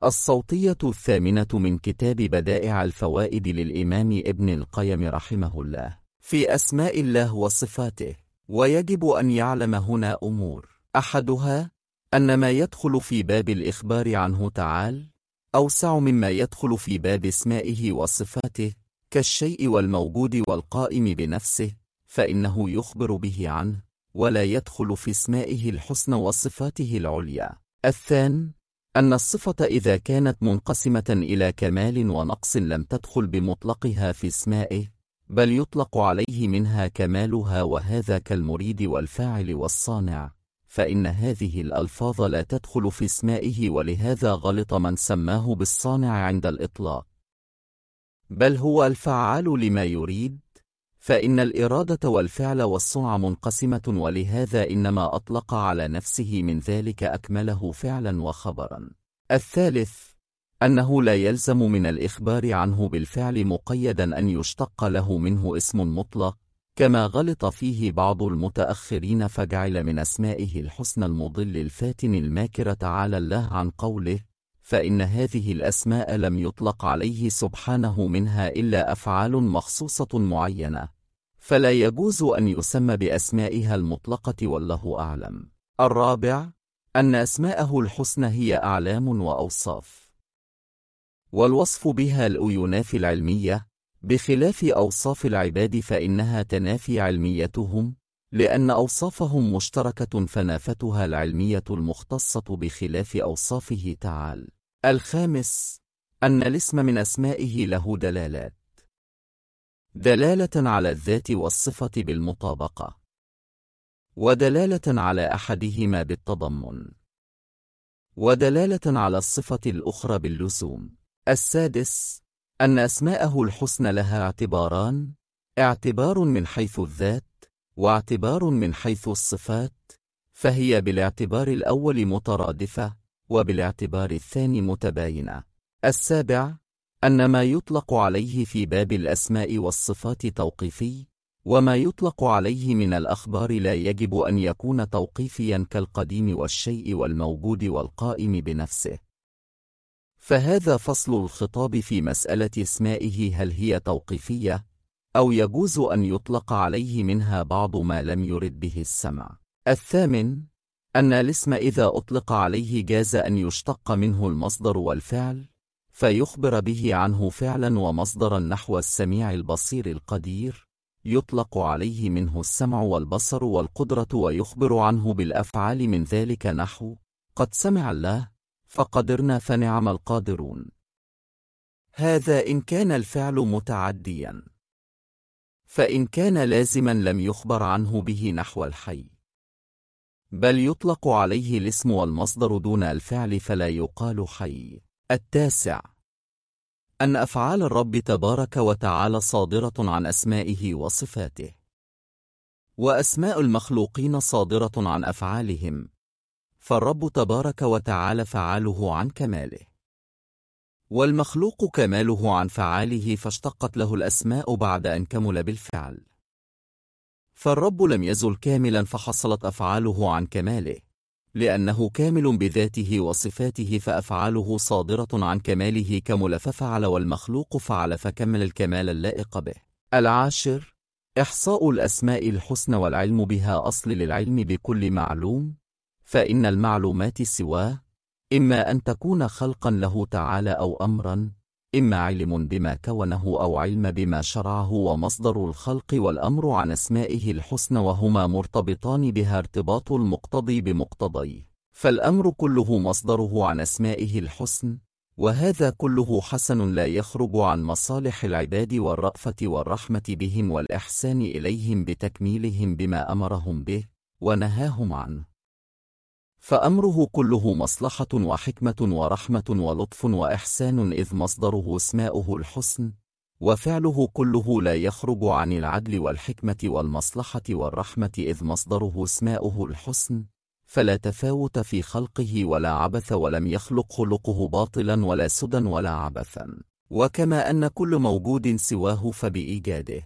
الصوتية الثامنة من كتاب بدائع الفوائد للإمام ابن القيم رحمه الله في أسماء الله وصفاته. ويجب أن يعلم هنا أمور: أحدها أن ما يدخل في باب الإخبار عنه تعالى أوسع مما يدخل في باب اسمائه وصفاته، كالشيء والموجود والقائم بنفسه، فإنه يخبر به عنه ولا يدخل في اسمائه الحسنى وصفاته العليا. الثاني أن الصفة إذا كانت منقسمة إلى كمال ونقص لم تدخل بمطلقها في اسمائه، بل يطلق عليه منها كمالها، وهذا كالمريد والفاعل والصانع، فإن هذه الألفاظ لا تدخل في اسمائه، ولهذا غلط من سماه بالصانع عند الإطلاق، بل هو الفعال لما يريد، فإن الإرادة والفعل والصنع منقسمة، ولهذا إنما أطلق على نفسه من ذلك أكمله فعلا وخبرا. الثالث أنه لا يلزم من الإخبار عنه بالفعل مقيدا أن يشتق له منه اسم مطلق، كما غلط فيه بعض المتأخرين، فجعل من أسمائه الحسنى المضل الفاتن الماكر تعالى الله عن قوله: فإن هذه الأسماء لم يطلق عليه سبحانه منها إلا أفعال مخصوصة معينة، فلا يجوز أن يسمى بأسمائها المطلقة، والله أعلم. الرابع أن أسماءه الحسنى هي أعلام وأوصاف، والوصف بها الأيناف العلمية، بخلاف أوصاف العباد فإنها تنافي علميتهم، لأن أوصافهم مشتركة فنافتها العلمية المختصة بخلاف أوصافه تعالى. الخامس أن الاسم من أسمائه له دلالات: دلالة على الذات والصفة بالمطابقة، ودلالة على أحدهما بالتضمن، ودلالة على الصفة الأخرى باللزوم. السادس أن أسماءه الحسنى لها اعتباران: اعتبار من حيث الذات، واعتبار من حيث الصفات، فهي بالاعتبار الأول مترادفة، وبالاعتبار الثاني متباينة. السابع أن ما يطلق عليه في باب الأسماء والصفات توقيفي، وما يطلق عليه من الأخبار لا يجب أن يكون توقيفيا، كالقديم والشيء والموجود والقائم بنفسه. فهذا فصل الخطاب في مسألة اسمائه: هل هي توقيفية أو يجوز أن يطلق عليه منها بعض ما لم يرد به السمع. الثامن أن الاسم إذا أطلق عليه جاز أن يشتق منه المصدر والفعل، فيخبر به عنه فعلا ومصدرا، نحو السميع البصير القدير يطلق عليه منه السمع والبصر والقدرة، ويخبر عنه بالأفعال من ذلك، نحو قد سمع الله فقدرنا فنعم القادرون. هذا إن كان الفعل متعديا، فإن كان لازما لم يخبر عنه به، نحو الحي، بل يطلق عليه الاسم والمصدر دون الفعل فلا يقال حي. التاسع أن أفعال الرب تبارك وتعالى صادرة عن أسمائه وصفاته، وأسماء المخلوقين صادرة عن أفعالهم، فالرب تبارك وتعالى فعاله عن كماله، والمخلوق كماله عن فعاله، فاشتقت له الأسماء بعد أن كمل بالفعل. فالرب لم يزل كاملا فحصلت أفعاله عن كماله، لأنه كامل بذاته وصفاته، فأفعاله صادرة عن كماله كمل ففعل، والمخلوق فعل فكمل الكمال اللائق به. العاشر إحصاء الأسماء الحسنى والعلم بها أصل للعلم بكل معلوم، فإن المعلومات سواه إما أن تكون خلقا له تعالى أو أمرا، إما علم بما كونه أو علم بما شرعه، ومصدر الخلق والأمر عن أسمائه الحسنى، وهما مرتبطان بها ارتباط المقتضي بمقتضيه، فالأمر كله مصدره عن أسمائه الحسن، وهذا كله حسن لا يخرج عن مصالح العباد والرأفة والرحمة بهم والإحسان إليهم بتكميلهم بما أمرهم به ونهاهم عنه، فأمره كله مصلحة وحكمة ورحمة ولطف وإحسان، إذ مصدره اسماؤه الحسن، وفعله كله لا يخرج عن العدل والحكمة والمصلحة والرحمة، إذ مصدره اسماؤه الحسن، فلا تفاوت في خلقه ولا عبث، ولم يخلق خلقه باطلا ولا سدى ولا عبثا. وكما أن كل موجود سواه فبإيجاده،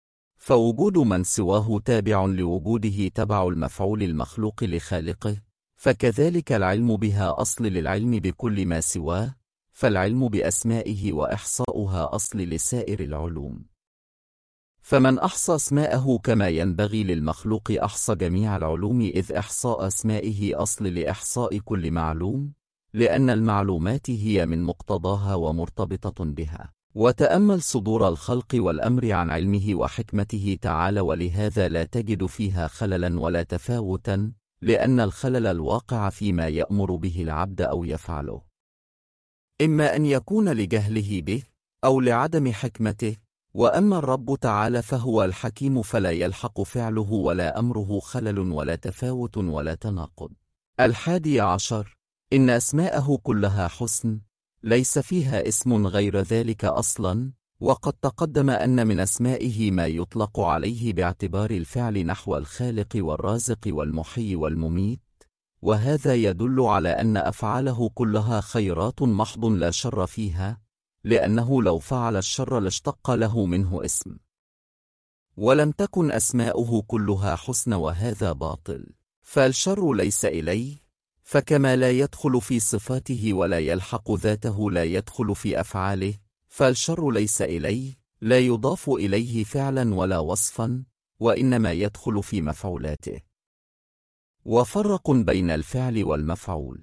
فوجود من سواه تابع لوجوده تبع المفعول المخلوق لخالقه، فكذلك العلم بها أصل للعلم بكل ما سواه، فالعلم بأسمائه وإحصاؤها أصل لسائر العلوم. فمن أحصى أسماءه كما ينبغي للمخلوق أحصى جميع العلوم، إذ إحصاء أسمائه أصل لإحصاء كل معلوم، لأن المعلومات هي من مقتضاها ومرتبطة بها. وتأمل صدور الخلق والأمر عن علمه وحكمته تعالى، ولهذا لا تجد فيها خللا ولا تفاوتا، لأن الخلل الواقع فيما يأمر به العبد أو يفعله إما أن يكون لجهله به أو لعدم حكمته، وأما الرب تعالى فهو الحكيم فلا يلحق فعله ولا أمره خلل ولا تفاوت ولا تناقض. 11 إن أسماءه كلها حسن، ليس فيها اسم غير ذلك أصلا، وقد تقدم أن من أسمائه ما يطلق عليه باعتبار الفعل نحو الخالق والرازق والمحيي والمميت، وهذا يدل على أن أفعاله كلها خيرات محض لا شر فيها، لأنه لو فعل الشر لاشتق له منه اسم، ولم تكن أسماؤه كلها حسن، وهذا باطل. فالشر ليس إليه، فكما لا يدخل في صفاته ولا يلحق ذاته لا يدخل في أفعاله، فالشر ليس إليه، لا يضاف إليه فعلا ولا وصفا، وإنما يدخل في مفعولاته. وفرق بين الفعل والمفعول،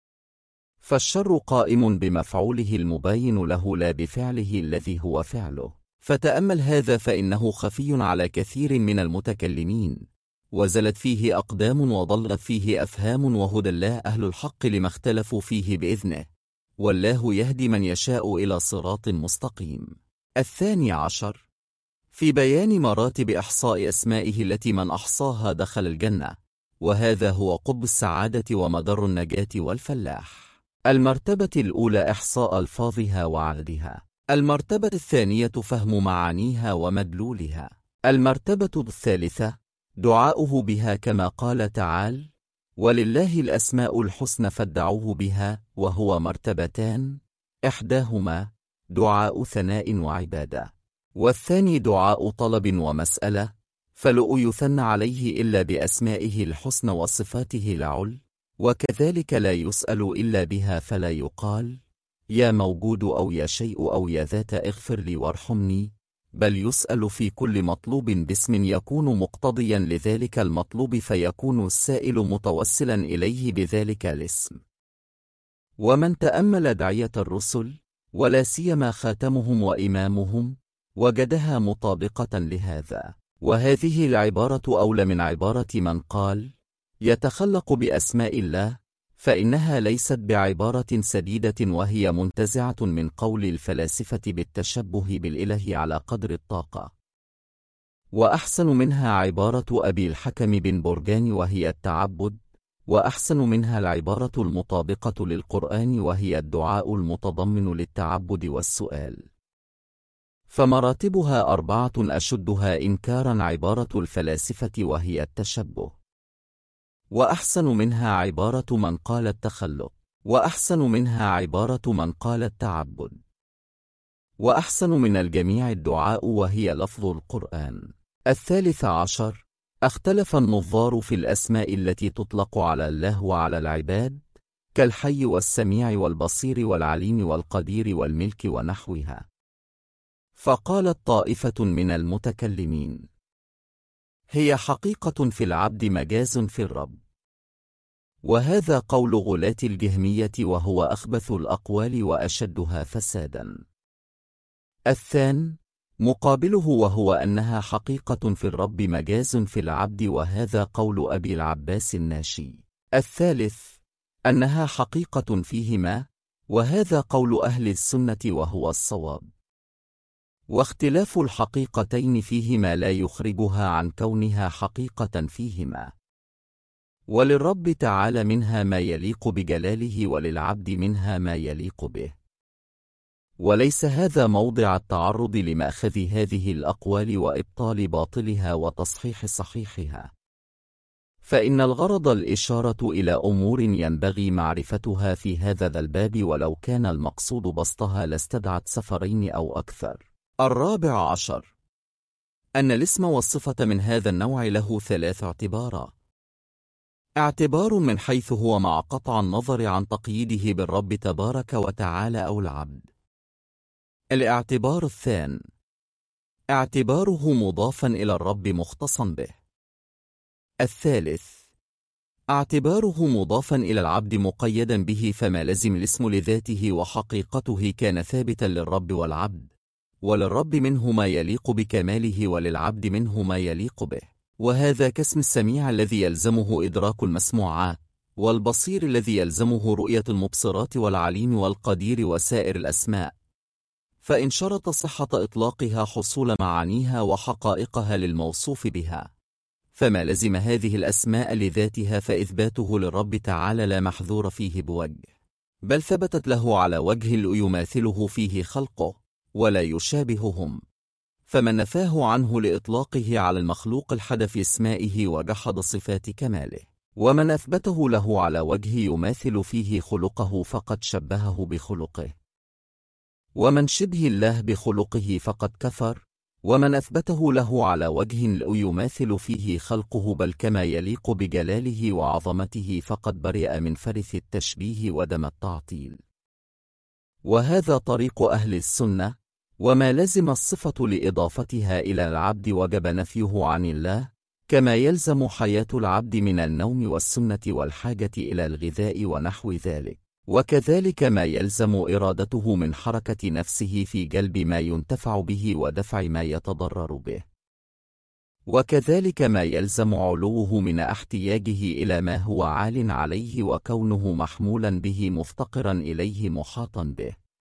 فالشر قائم بمفعوله المباين له لا بفعله الذي هو فعله. فتأمل هذا فإنه خفي على كثير من المتكلمين، وزلت فيه أقدام وضلت فيه أفهام، وهدى الله أهل الحق لما اختلفوا فيه بإذنه، والله يهدي من يشاء إلى صراط مستقيم. 12 في بيان مراتب إحصاء أسمائه التي من أحصاها دخل الجنة، وهذا هو قطب السعادة ومدار النجاة والفلاح. المرتبة الأولى إحصاء ألفاظها وعددها. المرتبة الثانية فهم معانيها ومدلولها. المرتبة الثالثة دعاؤه بها كما قال تعالى: ولله الأسماء الحسنى فادعوه بها، وهو مرتبتان: إحداهما دعاء ثناء وعبادة، والثاني دعاء طلب ومسألة، فلؤ يثنى عليه إلا بأسمائه الحسنى وصفاته العل، وكذلك لا يسأل إلا بها، فلا يقال يا موجود أو يا شيء أو يا ذات اغفر لي وارحمني، بل يسأل في كل مطلوب باسم يكون مقتضيا لذلك المطلوب، فيكون السائل متوسلا إليه بذلك الاسم. ومن تأمل دعية الرسل، ولا سيما خاتمهم وإمامهم، وجدها مطابقة لهذا. وهذه العبارة أولى من عبارة من قال يتخلق بأسماء الله، فإنها ليست بعبارة سديدة، وهي منتزعة من قول الفلاسفة بالتشبه بالإله على قدر الطاقة. وأحسن منها عبارة أبي الحكم بن برجان وهي التعبد، وأحسن منها العبارة المطابقة للقرآن وهي الدعاء المتضمن للتعبد والسؤال. فمراتبها 4 أشدها إنكارا عبارة الفلاسفة وهي التشبه، وأحسن منها عبارة من قال التخلق، وأحسن منها عبارة من قال التعبد، وأحسن من الجميع الدعاء وهي لفظ القرآن. 13 اختلف النظار في الأسماء التي تطلق على الله وعلى العباد، كالحي والسميع والبصير والعليم والقدير والملك ونحوها. فقالت طائفة من المتكلمين هي حقيقة في العبد مجاز في الرب، وهذا قول غلاة الجهمية وهو أخبث الأقوال وأشدها فسادا. الثاني مقابله وهو أنها حقيقة في الرب مجاز في العبد، وهذا قول أبي العباس الناشي. الثالث أنها حقيقة فيهما، وهذا قول أهل السنة وهو الصواب. واختلاف الحقيقتين فيهما لا يخرجها عن كونها حقيقة فيهما، وللرب تعالى منها ما يليق بجلاله، وللعبد منها ما يليق به. وليس هذا موضع التعرض لمأخذ هذه الأقوال وإبطال باطلها وتصحيح صحيحها، فإن الغرض الإشارة إلى أمور ينبغي معرفتها في هذا الباب، ولو كان المقصود بسطها لاستدعت سفرين أو أكثر. 14 أن الاسم والصفة من هذا النوع له 3 اعتبارات. اعتبار من حيث هو مع قطع النظر عن تقييده بالرب تبارك وتعالى أو العبد. الاعتبار الثاني اعتباره مضافا إلى الرب مختصا به. الثالث اعتباره مضافا إلى العبد مقيدا به، فما لزم الاسم لذاته وحقيقته كان ثابتا للرب والعبد، وللرب منه ما يليق بكماله وللعبد منه ما يليق به. وهذا كاسم السميع الذي يلزمه إدراك المسموعات، والبصير الذي يلزمه رؤية المبصرات، والعليم والقدير وسائر الأسماء، فإن شرط صحة إطلاقها حصول معانيها وحقائقها للموصوف بها، فما لزم هذه الأسماء لذاتها فإثباته للرب تعالى لا محذور فيه بوجه، بل ثبتت له على وجه يماثله فيه خلقه ولا يشابههم. فمن نفاه عنه لإطلاقه على المخلوق الحد في اسمائه وجحد صفات كماله، ومن أثبته له على وجه يماثل فيه خلقه فقد شبهه بخلقه. ومن شبه الله بخلقه فقد كفر، ومن أثبته له على وجه لا يماثل فيه خلقه بل كما يليق بجلاله وعظمته فقد برئ من فرث التشبيه ودم التعطيل. وهذا طريق أهل السنة، وما لزم الصفة لإضافتها إلى العبد وجب نفيه عن الله، كما يلزم حياة العبد من النوم والسنة والحاجة إلى الغذاء ونحو ذلك، وكذلك ما يلزم إرادته من حركة نفسه في جلب ما ينتفع به ودفع ما يتضرر به، وكذلك ما يلزم علوه من احتياجه إلى ما هو عال عليه وكونه محمولا به مفتقرا إليه محاطا به.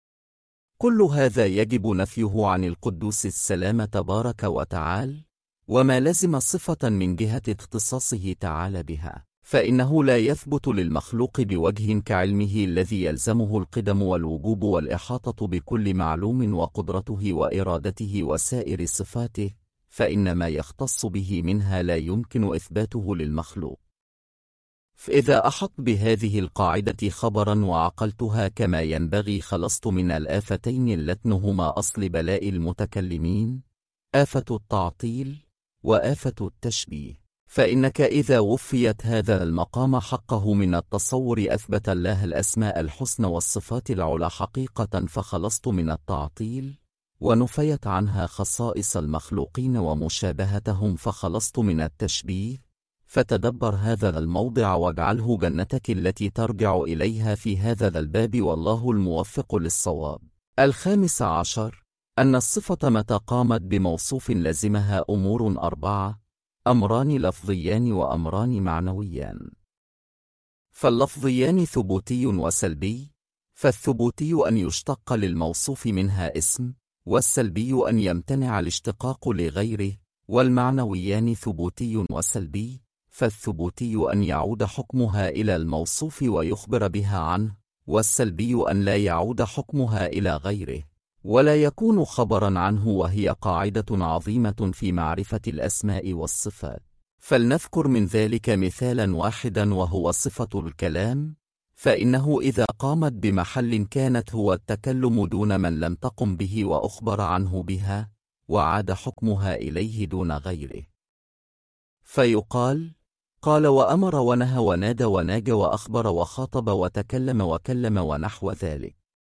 كل هذا يجب نفيه عن القدوس السلام تبارك وتعالى، وما لزم صفة من جهة اختصاصه تعالى بها، فإنه لا يثبت للمخلوق بوجه كعلمه الذي يلزمه القدم والوجوب والإحاطة بكل معلوم وقدرته وإرادته وسائر صفاته، فإن ما يختص به منها لا يمكن إثباته للمخلوق. فإذا أحط بهذه القاعدة خبرا وعقلتها كما ينبغي خلصت من الآفتين اللتان هما أصل بلاء المتكلمين، آفة التعطيل وآفة التشبيه. فإنك إذا وفيت هذا المقام حقه من التصور أثبت الله الأسماء الحسنى والصفات العلى حقيقة فخلصت من التعطيل، ونفيت عنها خصائص المخلوقين ومشابهتهم فخلصت من التشبيه. فتدبر هذا الموضع واجعله جنتك التي ترجع إليها في هذا الباب، والله الموفق للصواب. 15 أن الصفة متى قامت بموصوف لزمها أمور 4: أمران لفظيان وأمران معنويان. فاللفظيان ثبوتي وسلبي، فالثبوتي أن يشتق للموصوف منها اسم، والسلبي أن يمتنع الاشتقاق لغيره. والمعنويان ثبوتي وسلبي، فالثبوتي أن يعود حكمها إلى الموصوف ويخبر بها عنه، والسلبي أن لا يعود حكمها إلى غيره ولا يكون خبرا عنه، وهي قاعدة عظيمة في معرفة الأسماء والصفات. فلنذكر من ذلك مثالا واحدا وهو صفة الكلام، فإنه إذا قامت بمحل كانت هو التكلم دون من لم تقم به وأخبر عنه بها، وعاد حكمها إليه دون غيره. فيقال قال وأمر ونهى ونادى وناجى وأخبر وخاطب وتكلم وكلم ونحو ذلك.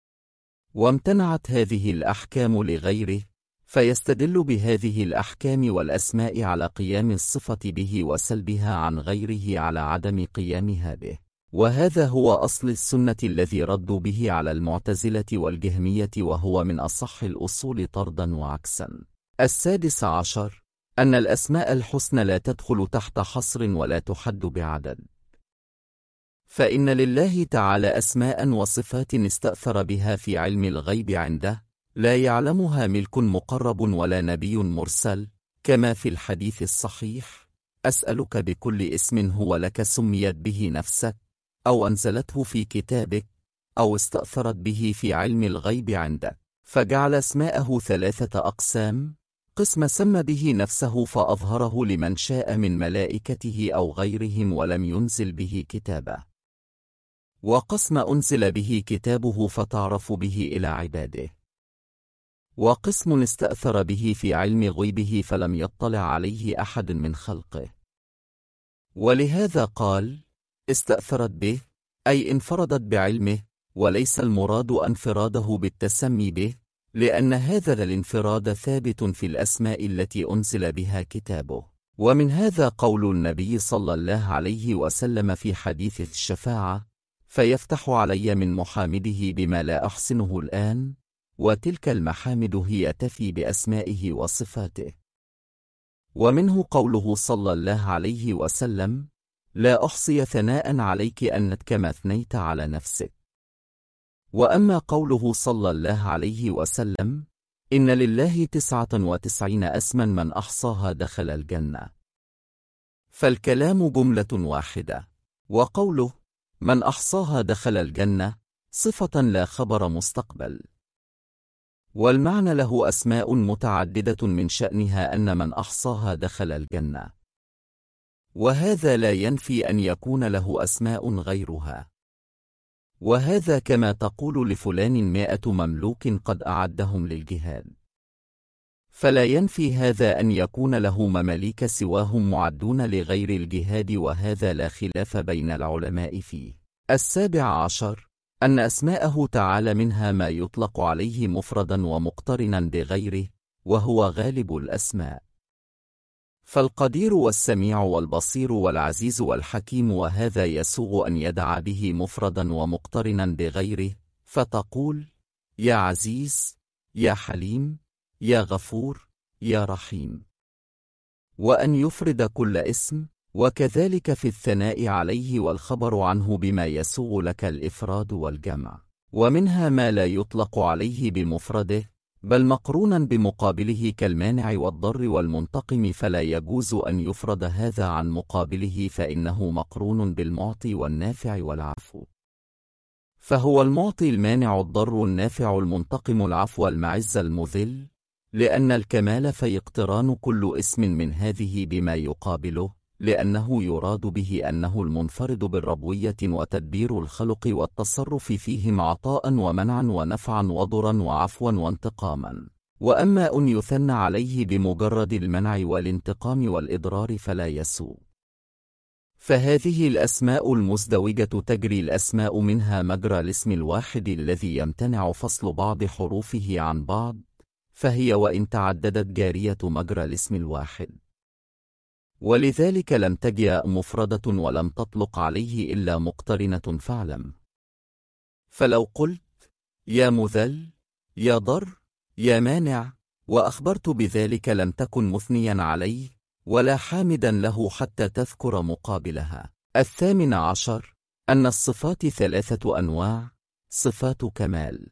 وامتنعت هذه الأحكام لغيره، فيستدل بهذه الأحكام والأسماء على قيام الصفة به وسلبها عن غيره على عدم قيامها به. وهذا هو أصل السنة الذي ردوا به على المعتزلة والجهمية، وهو من أصح الأصول طردا وعكسا. 16 أن الأسماء الحسنى لا تدخل تحت حصر ولا تحد بعدد، فإن لله تعالى أسماء وصفات استأثر بها في علم الغيب عنده، لا يعلمها ملك مقرب ولا نبي مرسل، كما في الحديث الصحيح: أسألك بكل اسم هو لك سميت به نفسك، أو أنزلته في كتابك، أو استأثرت به في علم الغيب عندك. فجعل اسماءه 3 أقسام: قسم سمى به نفسه فأظهره لمن شاء من ملائكته أو غيرهم ولم ينزل به كتابه، وقسم أنزل به كتابه فتعرف به إلى عباده، وقسم استأثر به في علم غيبه فلم يطلع عليه أحد من خلقه. ولهذا قال: استأثرت به، أي انفردت بعلمه، وليس المراد انفراده بالتسمي به، لأن هذا الانفراد ثابت في الأسماء التي أنزل بها كتابه. ومن هذا قول النبي صلى الله عليه وسلم في حديث الشفاعة: فيفتح علي من محامده بما لا أحسنه الآن، وتلك المحامد هي تفي بأسمائه وصفاته. ومنه قوله صلى الله عليه وسلم: لا أحصي ثناء عليك أنت كما أثنيت على نفسك. وأما قوله صلى الله عليه وسلم: إن لله 99 اسما من أحصاها دخل الجنة، فالكلام جملة واحدة. وقوله من أحصاها دخل الجنة صفة لا خبر مستقبل، والمعنى له أسماء متعددة من شأنها أن من أحصاها دخل الجنة، وهذا لا ينفي أن يكون له أسماء غيرها. وهذا كما تقول لفلان 100 مملوك قد أعدهم للجهاد، فلا ينفي هذا أن يكون له مماليك سواهم معدون لغير الجهاد، وهذا لا خلاف بين العلماء فيه. 17 أن أسماءه تعالى منها ما يطلق عليه مفردا ومقترنا بغيره، وهو غالب الأسماء، فالقدير والسميع والبصير والعزيز والحكيم، وهذا يسوغ أن يدعى به مفردا ومقترنا بغيره، فتقول يا عزيز، يا حليم، يا غفور، يا رحيم، وأن يفرد كل اسم، وكذلك في الثناء عليه والخبر عنه بما يسوغ لك الإفراد والجمع. ومنها ما لا يطلق عليه بمفرده بل مقرونا بمقابله كالمانع والضر والمنتقم، فلا يجوز أن يفرد هذا عن مقابله، فإنه مقرون بالمعطي والنافع والعفو، فهو المعطي المانع الضر النافع المنتقم العفو المعز المذل، لأن الكمال في اقتران كل اسم من هذه بما يقابله، لأنه يراد به أنه المنفرد بالربوية وتدبير الخلق والتصرف فيهم عطاء ومنعا ونفعا وضرا وعفوا وانتقاما. وأما أن يثنى عليه بمجرد المنع والانتقام والإضرار فلا يسوء. فهذه الأسماء المزدوجة تجري الأسماء منها مجرى الاسم الواحد الذي يمتنع فصل بعض حروفه عن بعض، فهي وإن تعددت جارية مجرى الاسم الواحد، ولذلك لم تجئ مفردة ولم تطلق عليه إلا مقترنة فاعلم. فلو قلت يا مذل، يا ضر، يا مانع، وأخبرت بذلك لم تكن مثنيا عليه ولا حامدا له حتى تذكر مقابلها. 18 أن الصفات 3 أنواع: صفات كمال،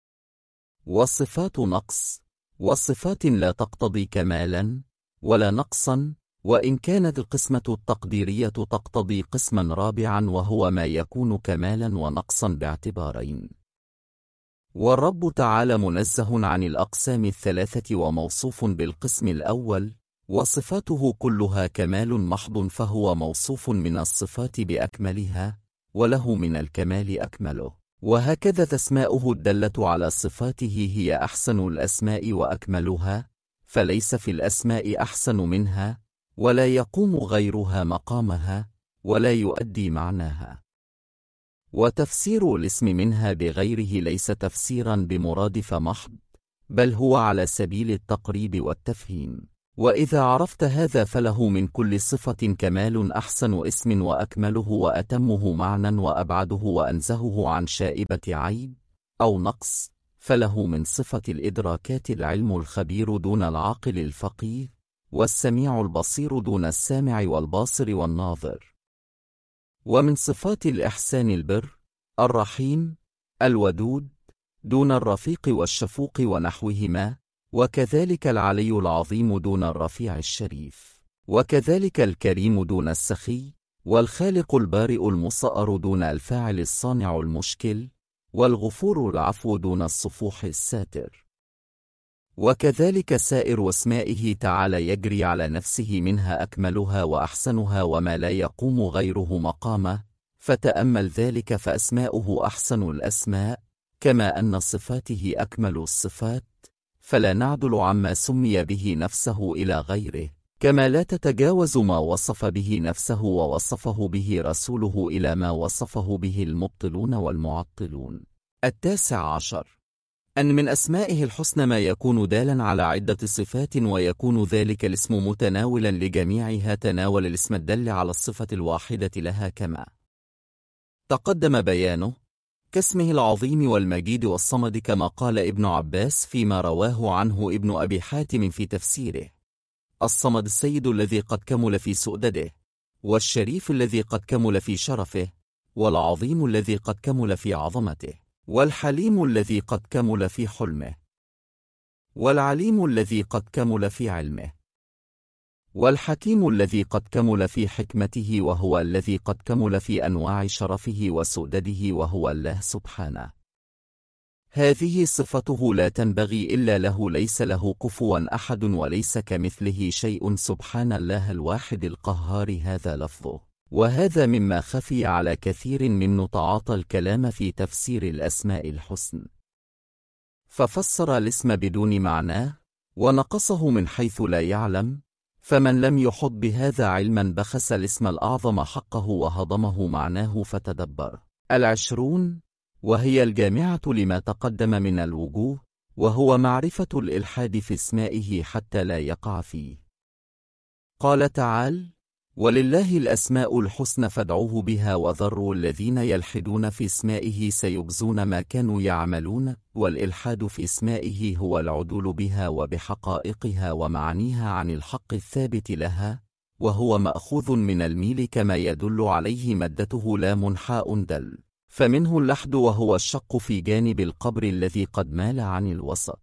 وصفات نقص، وصفات لا تقتضي كمالا ولا نقصا، وإن كانت القسمة التقديرية تقتضي قسما رابعا، وهو ما يكون كمالا ونقصا باعتبارين. والرب تعالى منزه عن الأقسام 3 وموصوف بالقسم الأول، وصفاته كلها كمال محض، فهو موصوف من الصفات بأكملها، وله من الكمال أكمله. وهكذا أسماؤه الدالة على صفاته هي أحسن الأسماء وأكملها، فليس في الأسماء أحسن منها، ولا يقوم غيرها مقامها، ولا يؤدي معناها. وتفسير الاسم منها بغيره ليس تفسيرا بمرادف محض، بل هو على سبيل التقريب والتفهيم. وإذا عرفت هذا فله من كل صفة كمال أحسن اسم وأكمله وأتمه معنى وأبعده وأنزهه عن شائبة عيب أو نقص، فله من صفة الإدراكات العلم الخبير دون العاقل الفقيه، والسميع البصير دون السامع والباصر والناظر. ومن صفات الإحسان البر، الرحيم، الودود، دون الرفيق والشفوق ونحوهما، وكذلك العلي العظيم دون الرفيع الشريف، وكذلك الكريم دون السخي، والخالق البارئ المصأر دون الفاعل الصانع المشكل، والغفور العفو دون الصفوح الساتر. وكذلك سائر أسمائه تعالى يجري على نفسه منها أكملها وأحسنها وما لا يقوم غيره مقامه، فتأمل ذلك فأسماؤه أحسن الأسماء، كما أن صفاته أكمل الصفات، فلا نعدل عما سمي به نفسه إلى غيره، كما لا تتجاوز ما وصف به نفسه ووصفه به رسوله إلى ما وصفه به المبطلون والمعطلون. 19 أن من أسمائه الحسنى ما يكون دالا على عدة صفات، ويكون ذلك الاسم متناولا لجميعها، تناول الاسم الدل على الصفة الواحدة لها كما تقدم بيانه، كاسمه العظيم والمجيد والصمد، كما قال ابن عباس فيما رواه عنه ابن أبي حاتم في تفسيره: الصمد السيد الذي قد كمل في سؤدده، والشريف الذي قد كمل في شرفه، والعظيم الذي قد كمل في عظمته، والحليم الذي قد كمل في حلمه، والعليم الذي قد كمل في علمه، والحكيم الذي قد كمل في حكمته، وهو الذي قد كمل في أنواع شرفه وسؤدده، وهو الله سبحانه. هذه صفته لا تنبغي إلا له، ليس له كفوا أحد وليس كمثله شيء، سبحان الله الواحد القهار. هذا لفظه، وهذا مما خفي على كثير من تعاطى الكلام في تفسير الأسماء الحسن، ففسر الاسم بدون معناه ونقصه من حيث لا يعلم، فمن لم يحط بهذا علما بخس الاسم الأعظم حقه وهضمه معناه. فتدبر. 20 وهي الجامعة لما تقدم من الوجوه، وهو معرفة الإلحاد في اسمائه حتى لا يقع فيه. قال تعالى: ولله الأسماء الحسنى فادعوه بها وذروا الذين يلحدون في اسمائه سيجزون ما كانوا يعملون. والإلحاد في اسمائه هو العدول بها وبحقائقها ومعانيها عن الحق الثابت لها، وهو مأخوذ من الميل كما يدل عليه مدته لام حاء دل، فمنه اللحد وهو الشق في جانب القبر الذي قد مال عن الوسط،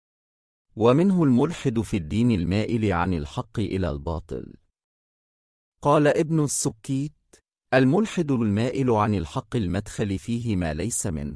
ومنه الملحد في الدين المائل عن الحق إلى الباطل. قال ابن السكيت: الملحد المائل عن الحق المدخل فيه ما ليس منه.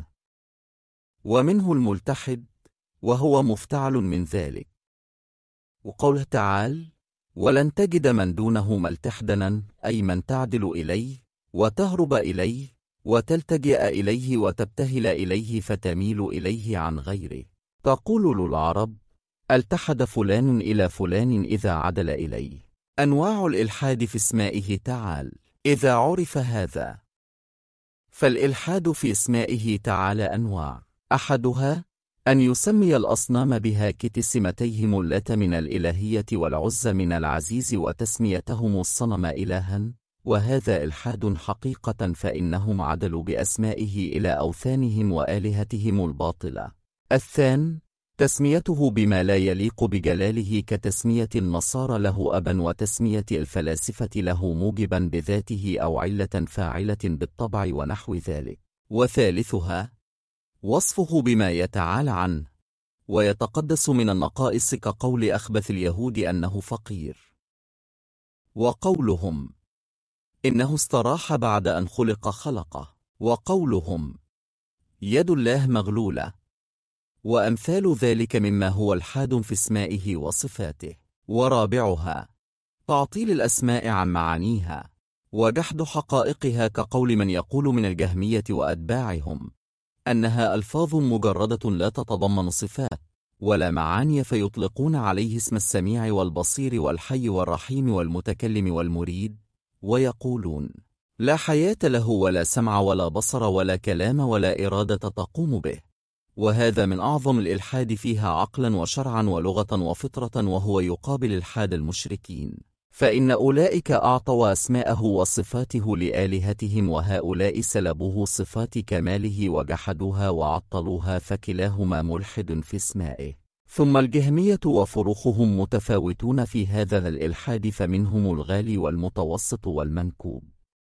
ومنه الملتحد، وهو مفتعل من ذلك. وقوله تعالى: ولن تجد من دونه ملتحدنا، أي من تعدل إليه وتهرب إليه وتلتجئ إليه وتبتهل إليه فتميل إليه عن غيره. تقول العرب: التحد فلان إلى فلان إذا عدل إليه. أنواع الإلحاد في اسمائه تعالى. إذا عرف هذا، فالإلحاد في اسمائه تعالى أنواع: أحدها أن يسمي الأصنام بها كتسمتيهم اللات من الإلهية والعز من العزيز وتسميتهم الصنم إلها، وهذا إلحاد حقيقة، فإنهم عدلوا بأسمائه إلى أوثانهم وآلهتهم الباطلة. الثاني تسميته بما لا يليق بجلاله، كتسمية النصارى له أبا، وتسمية الفلاسفة له موجبا بذاته أو علة فاعلة بالطبع ونحو ذلك. وثالثها وصفه بما يتعالى عنه ويتقدس من النقائص، كقول أخبث اليهود أنه فقير، وقولهم إنه استراح بعد أن خلقه، وقولهم يد الله مغلولة، وأمثال ذلك مما هو الحاد في اسمائه وصفاته. ورابعها تعطيل الأسماء عن معانيها وجحد حقائقها، كقول من يقول من الجهمية وأتباعهم أنها ألفاظ مجردة لا تتضمن صفات ولا معاني، فيطلقون عليه اسم السميع والبصير والحي والرحيم والمتكلم والمريد، ويقولون لا حياة له ولا سمع ولا بصر ولا كلام ولا إرادة تقوم به. وهذا من أعظم الإلحاد فيها عقلا وشرعا ولغة وفطرة، وهو يقابل الحاد المشركين، فإن أولئك أعطوا أسماءه وصفاته لآلهتهم، وهؤلاء سلبوه صفات كماله وجحدوها وعطلوها، فكلاهما ملحد في اسمائه. ثم الجهمية وفروخهم متفاوتون في هذا الإلحاد، فمنهم الغالي والمتوسط والمنكوب.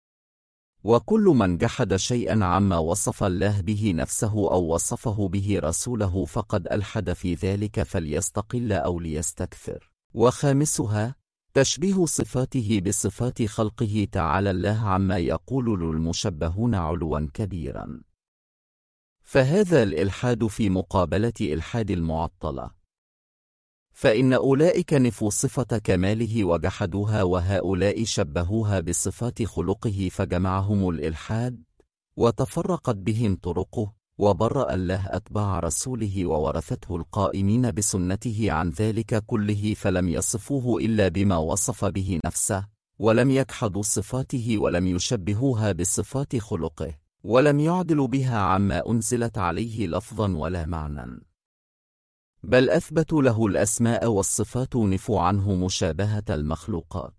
وكل من جحد شيئا عما وصف الله به نفسه أو وصفه به رسوله فقد ألحد في ذلك، فليستقل أو ليستكثر. وخامسها تشبيه صفاته بصفات خلقه تعالى الله عما يقول المشبهون علوا كبيرا، فهذا الإلحاد في مقابلة إلحاد المعطلة، فإن أولئك نفوا صفة كماله وجحدوها، وهؤلاء شبهوها بصفات خلقه، فجمعهم الإلحاد وتفرقت بهم طرقه، وبرأ الله أتباع رسوله وورثته القائمين بسنته عن ذلك كله، فلم يصفوه إلا بما وصف به نفسه، ولم يجحدوا صفاته، ولم يشبهوها بصفات خلقه، ولم يعدلوا بها عما أنزلت عليه لفظا ولا معنى، بل أثبتوا له الأسماء والصفات ونفوا عنه مشابهة المخلوقات.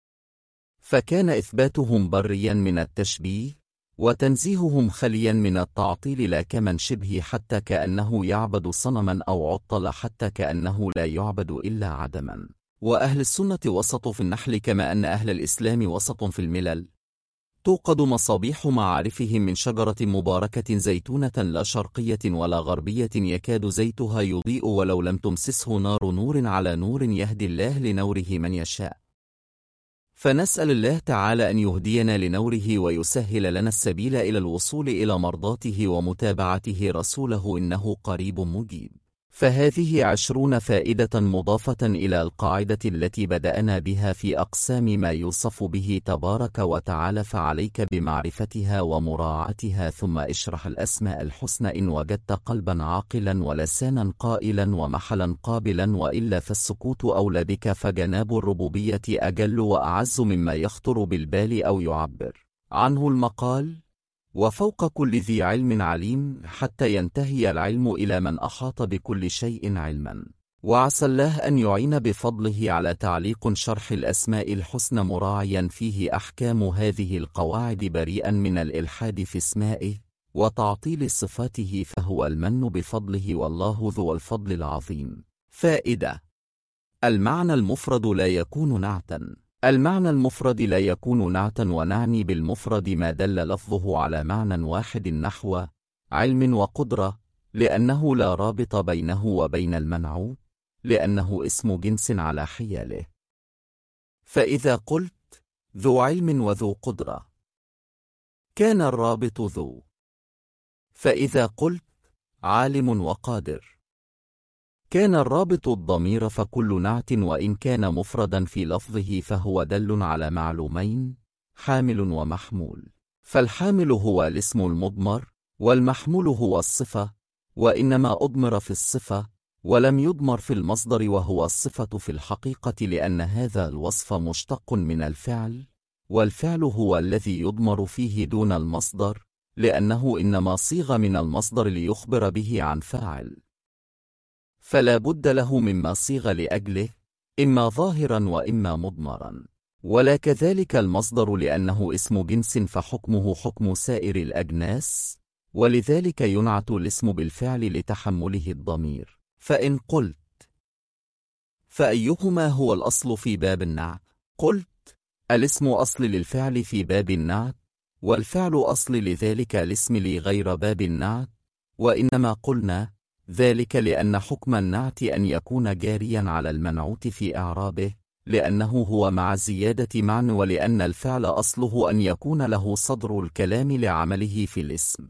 فكان إثباتهم بريا من التشبيه، وتنزيههم خليا من التعطيل، لا كمن شبه حتى كأنه يعبد صنما، أو عطل حتى كأنه لا يعبد إلا عدما. وأهل السنة وسط في النحل، كما أن أهل الإسلام وسط في الملل. توقد مصابيح معارفهم من شجرة مباركة زيتونة لا شرقية ولا غربية، يكاد زيتها يضيء ولو لم تمسسه نار، نور على نور، يهدي الله لنوره من يشاء. فنسأل الله تعالى أن يهدينا لنوره ويسهل لنا السبيل إلى الوصول إلى مرضاته ومتابعته رسوله، إنه قريب مجيب. فهذه 20 فائدة مضافة إلى القاعدة التي بدأنا بها في أقسام ما يوصف به تبارك وتعالى، فعليك بمعرفتها ومراعاتها، ثم اشرح الأسماء الحسنى إن وجدت قلبا عاقلا ولسانا قائلا ومحلا قابلا، وإلا فالسكوت أولى بك، فجناب الربوبية أجل وأعز مما يخطر بالبال أو يعبر عنه المقال. وفوق كل ذي علم عليم، حتى ينتهي العلم إلى من أحاط بكل شيء علما. وعسى الله أن يعين بفضله على تعليق شرح الأسماء الحسنى، مراعيا فيه أحكام هذه القواعد، بريئا من الإلحاد في اسمائه وتعطيل صفاته، فهو المن بفضله، والله ذو الفضل العظيم. فائدة: المعنى المفرد لا يكون نعتا. المعنى المفرد لا يكون نعتا، ونعني بالمفرد ما دل لفظه على معنى واحد، نحو علم وقدرة، لأنه لا رابط بينه وبين المنعوت، لأنه اسم جنس على حياله. فإذا قلت ذو علم وذو قدرة كان الرابط ذو. فإذا قلت عالم وقادر كان الرابط الضمير. فكل نعت وإن كان مفردا في لفظه فهو دل على معلومين، حامل ومحمول. فالحامل هو الاسم المضمر، والمحمول هو الصفة، وإنما أضمر في الصفة ولم يضمر في المصدر، وهو الصفة في الحقيقة، لأن هذا الوصف مشتق من الفعل، والفعل هو الذي يضمر فيه دون المصدر، لأنه إنما صيغ من المصدر ليخبر به عن فاعل، فلا بد له مما صيغ لأجله، إما ظاهرا وإما مضمرا. ولا كذلك المصدر، لأنه اسم جنس فحكمه حكم سائر الأجناس، ولذلك ينعت الاسم بالفعل لتحمله الضمير. فإن قلت فأيهما هو الأصل في باب النعت؟ قلت الاسم أصل للفعل في باب النعت، والفعل أصل لذلك الاسم لغير باب النعت. وإنما قلنا ذلك لأن حكم النعت أن يكون جاريا على المنعوت في إعرابه، لأنه هو مع زيادة معنى، ولأن الفعل أصله أن يكون له صدر الكلام لعمله في الاسم.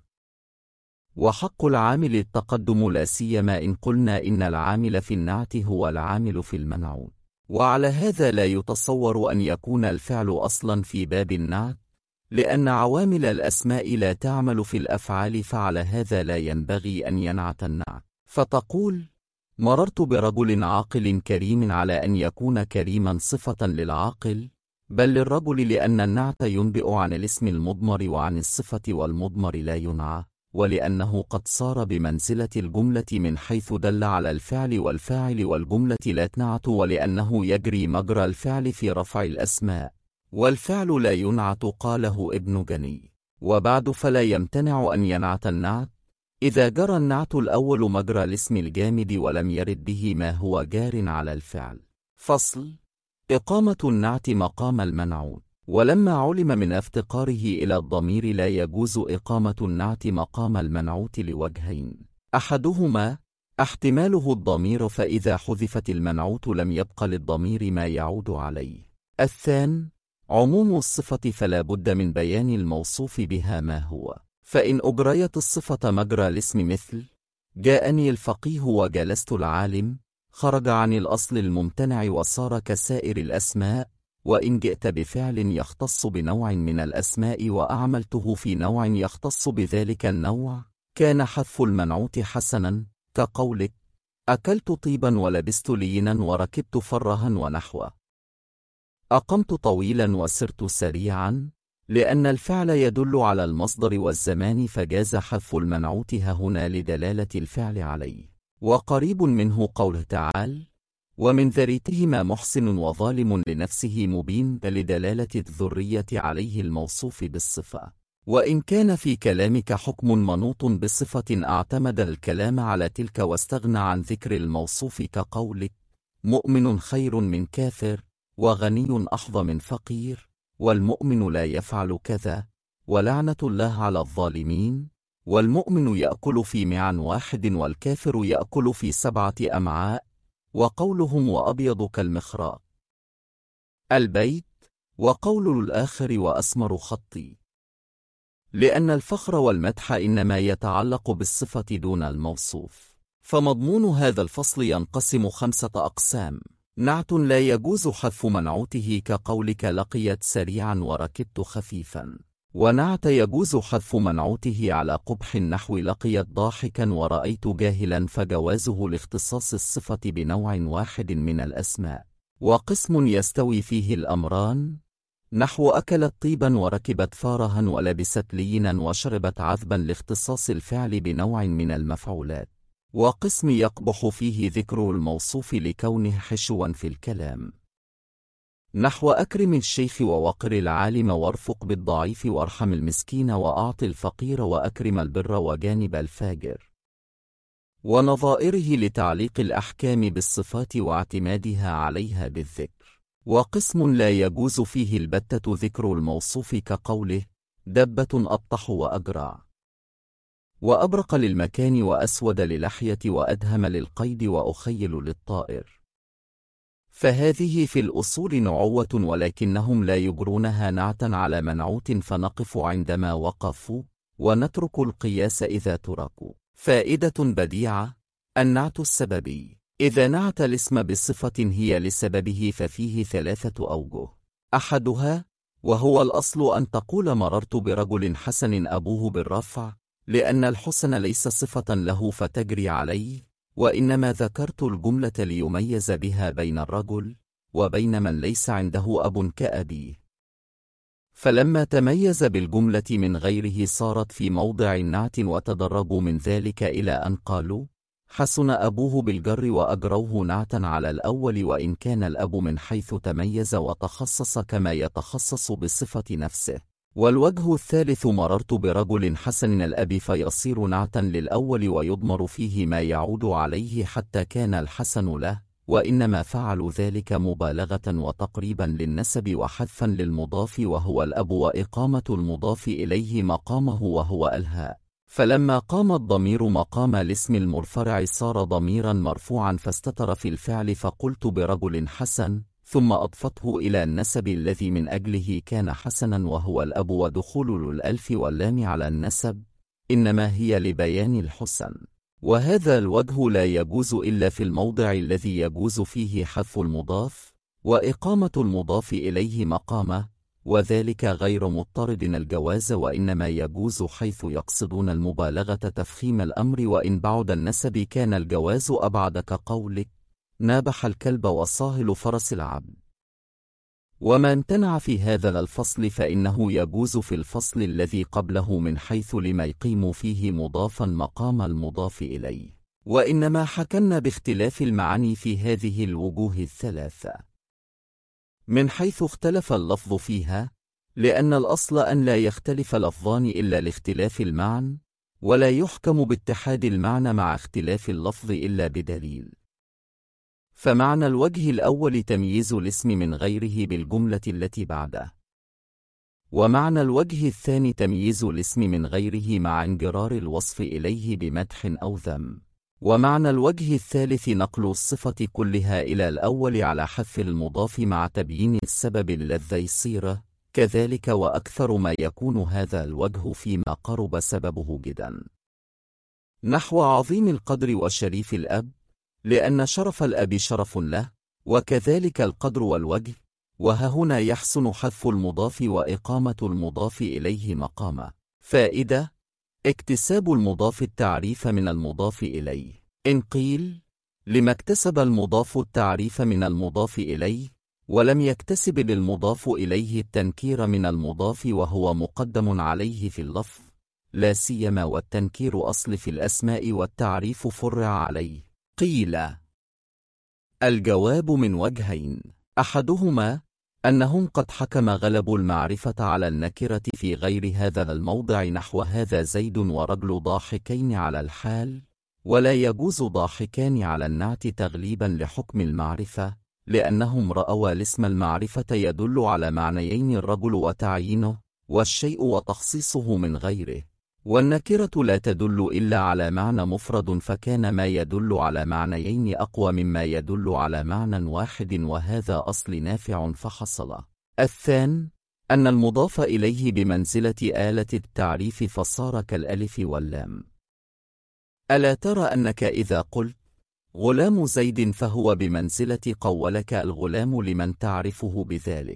وحق العامل التقدم، لا سيما إن قلنا إن العامل في النعت هو العامل في المنعوت. وعلى هذا لا يتصور أن يكون الفعل أصلا في باب النعت، لأن عوامل الأسماء لا تعمل في الأفعال، فعلى هذا لا ينبغي أن ينعت النعت. فتقول مررت برجل عاقل كريم، على أن يكون كريما صفة للعاقل، بل للرجل، لأن النعت ينبئ عن الاسم المضمر وعن الصفة، والمضمر لا ينعى، ولأنه قد صار بمنزلة الجملة من حيث دل على الفعل والفاعل، والجملة لا تنعت، ولأنه يجري مجرى الفعل في رفع الأسماء، والفعل لا ينعت، قاله ابن جني. وبعد فلا يمتنع أن ينعت النعت إذا جرى النعت الأول مجرى الاسم الجامد ولم يرد به ما هو جار على الفعل. فصل: إقامة النعت مقام المنعوت. ولما علم من افتقاره إلى الضمير لا يجوز إقامة النعت مقام المنعوت لوجهين: أحدهما احتماله الضمير، فإذا حذفت المنعوت لم يبق للضمير ما يعود عليه. الثاني عموم الصفة، فلا بد من بيان الموصوف بها ما هو. فإن أجريت الصفة مجرى الاسم، مثل جاءني الفقيه وجلست العالم، خرج عن الأصل الممتنع وصار كسائر الأسماء. وإن جئت بفعل يختص بنوع من الأسماء وأعملته في نوع يختص بذلك النوع، كان حذف المنعوت حسنا، كقولك: أكلت طيبا ولبست لينا وركبت فرها، ونحو أقمت طويلا وسرت سريعا، لأن الفعل يدل على المصدر والزمان، فجاز حذف المنعوت هنا لدلالة الفعل عليه. وقريب منه قوله تعالى: ومن ذريتهما محسن وظالم لنفسه مبين، لدلالة الذرية عليه الموصوف بالصفة. وإن كان في كلامك حكم منوط بصفة، اعتمد الكلام على تلك واستغنى عن ذكر الموصوف، كقولك: مؤمن خير من كافر، وغني أحظى من فقير، والمؤمن لا يفعل كذا، ولعنة الله على الظالمين، والمؤمن يأكل في معا واحد والكافر يأكل في 7 أمعاء، وقولهم وأبيض كالمخراق البيت، وقول الآخر وأسمر خطي، لأن الفخر والمدح إنما يتعلق بالصفة دون الموصوف. فمضمون هذا الفصل ينقسم 5 أقسام: نعت لا يجوز حذف منعوته، كقولك: لقيت سريعا وركبت خفيفا. ونعت يجوز حذف منعوته على قبح، نحو لقيت ضاحكا ورأيت جاهلا، فجوازه لاختصاص الصفة بنوع واحد من الأسماء. وقسم يستوي فيه الأمران، نحو أكلت طيبا وركبت فارها ولبست لينا وشربت عذبا، لاختصاص الفعل بنوع من المفعولات. وقسم يقبح فيه ذكر الموصوف لكونه حشوا في الكلام، نحو أكرم الشيخ ووقر العالم، وارفق بالضعيف وارحم المسكين، وأعط الفقير، وأكرم البر وجانب الفاجر. ونظائره لتعليق الأحكام بالصفات واعتمادها عليها بالذكر. وقسم لا يجوز فيه البتة ذكر الموصوف، كقوله: دبة أبطح وأجرع، وأبرق للمكان، وأسود للحية، وأدهم للقيد، وأخيل للطائر. فهذه في الأصول نعوة، ولكنهم لا يجرونها نعتا على منعوت، فنقف عندما وقفوا، ونترك القياس إذا تركوا. فائدة بديعة: النعت السببي إذا نعت الاسم بصفة هي لسببه ففيه 3 أوجه: أحدها، وهو الأصل، أن تقول: مررت برجل حسن أبوه بالرفع، لأن الحسن ليس صفة له فتجري عليه، وإنما ذكرت الجملة ليميز بها بين الرجل وبين من ليس عنده أب كأبيه. فلما تميز بالجملة من غيره صارت في موضع النعت، وتدرجوا من ذلك إلى أن قالوا: حسن أبوه بالجر، وأجروه نعتا على الأول، وإن كان الأب من حيث تميز وتخصص كما يتخصص بصفة نفسه. والوجه الثالث: مررت برجل حسن الأب، فيصير نعتا للأول، ويضمر فيه ما يعود عليه حتى كان الحسن له، وإنما فعلوا ذلك مبالغة وتقريبا للنسب وحذفا للمضاف وهو الأب، وإقامة المضاف إليه مقامه وهو الهاء. فلما قام الضمير مقام الاسم المرفرع صار ضميرا مرفوعا، فاستتر في الفعل، فقلت برجل حسن، ثم أضفته إلى النسب الذي من أجله كان حسنا وهو الأب. ودخول الألف واللام على النسب إنما هي لبيان الحسن، وهذا الوجه لا يجوز إلا في الموضع الذي يجوز فيه حذف المضاف وإقامة المضاف إليه مقامه، وذلك غير مضطرد الجواز، وإنما يجوز حيث يقصدون المبالغة تفخيم الأمر، وإن بعد النسب كان الجواز أبعد، كقولك: نابح الكلب وصاهل فرس العبد. وما امتنع في هذا الفصل فإنه يجوز في الفصل الذي قبله، من حيث لما يقيم فيه مضافا مقام المضاف إليه. وإنما حكمنا باختلاف المعاني في هذه الوجوه 3 من حيث اختلف اللفظ فيها، لأن الأصل أن لا يختلف لفظان إلا لاختلاف المعنى، ولا يحكم باتحاد المعنى مع اختلاف اللفظ إلا بدليل. فمعنى الوجه الأول تمييز الاسم من غيره بالجملة التي بعده، ومعنى الوجه الثاني تمييز الاسم من غيره مع انجرار الوصف إليه بمدح أو ذم، ومعنى الوجه الثالث نقل الصفة كلها إلى الأول على حذف المضاف مع تبيين السبب الذي يصير كذلك، وأكثر ما يكون هذا الوجه فيما قرب سببه جدا، نحو عظيم القدر وشريف الأب، لأن شرف الأب شرف له، وكذلك القدر والوجه. وهنا يحسن حذف المضاف وإقامة المضاف إليه مقامه. فائدة: اكتساب المضاف التعريف من المضاف إليه. إن قيل: لما اكتسب المضاف التعريف من المضاف إليه ولم يكتسب للمضاف إليه التنكير من المضاف وهو مقدم عليه في اللفظ، لا سيما والتنكير أصل في الأسماء والتعريف فرع عليه؟ قيل: الجواب من وجهين: أحدهما أنهم قد حكم غلب المعرفة على النكرة في غير هذا الموضع، نحو هذا زيد ورجل ضاحكين على الحال، ولا يجوز ضاحكان على النعت تغليبا لحكم المعرفة، لأنهم رأوا الاسم المعرفة يدل على معنيين: الرجل وتعيينه، والشيء وتخصيصه من غيره، والنكرة لا تدل إلا على معنى مفرد، فكان ما يدل على معنيين أقوى مما يدل على معنى واحد، وهذا أصل نافع فحصل. الثاني أن المضاف إليه بمنزلة آلة التعريف، فصار كالألف واللام. ألا ترى أنك إذا قلت غلام زيد فهو بمنزلة قولك الغلام لمن تعرفه بذلك،